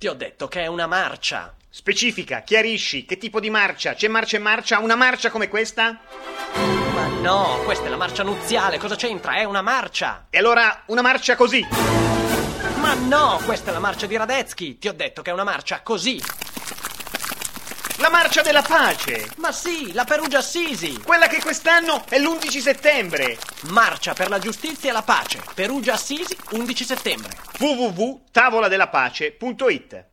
Ti ho detto che è una marcia. Specifica, chiarisci, che tipo di marcia? C'è marcia e marcia? Una marcia come questa? Ma no, questa è la marcia nuziale, cosa c'entra? È una marcia. E allora una marcia così? Ma no, questa è la marcia di Radetzky. Ti ho detto che è una marcia così. La marcia della pace! Ma sì, la Perugia-Assisi. Quella che quest'anno è l'11 settembre! Marcia per la giustizia e la pace. Perugia-Assisi, 11 settembre. www.tavoladelapace.it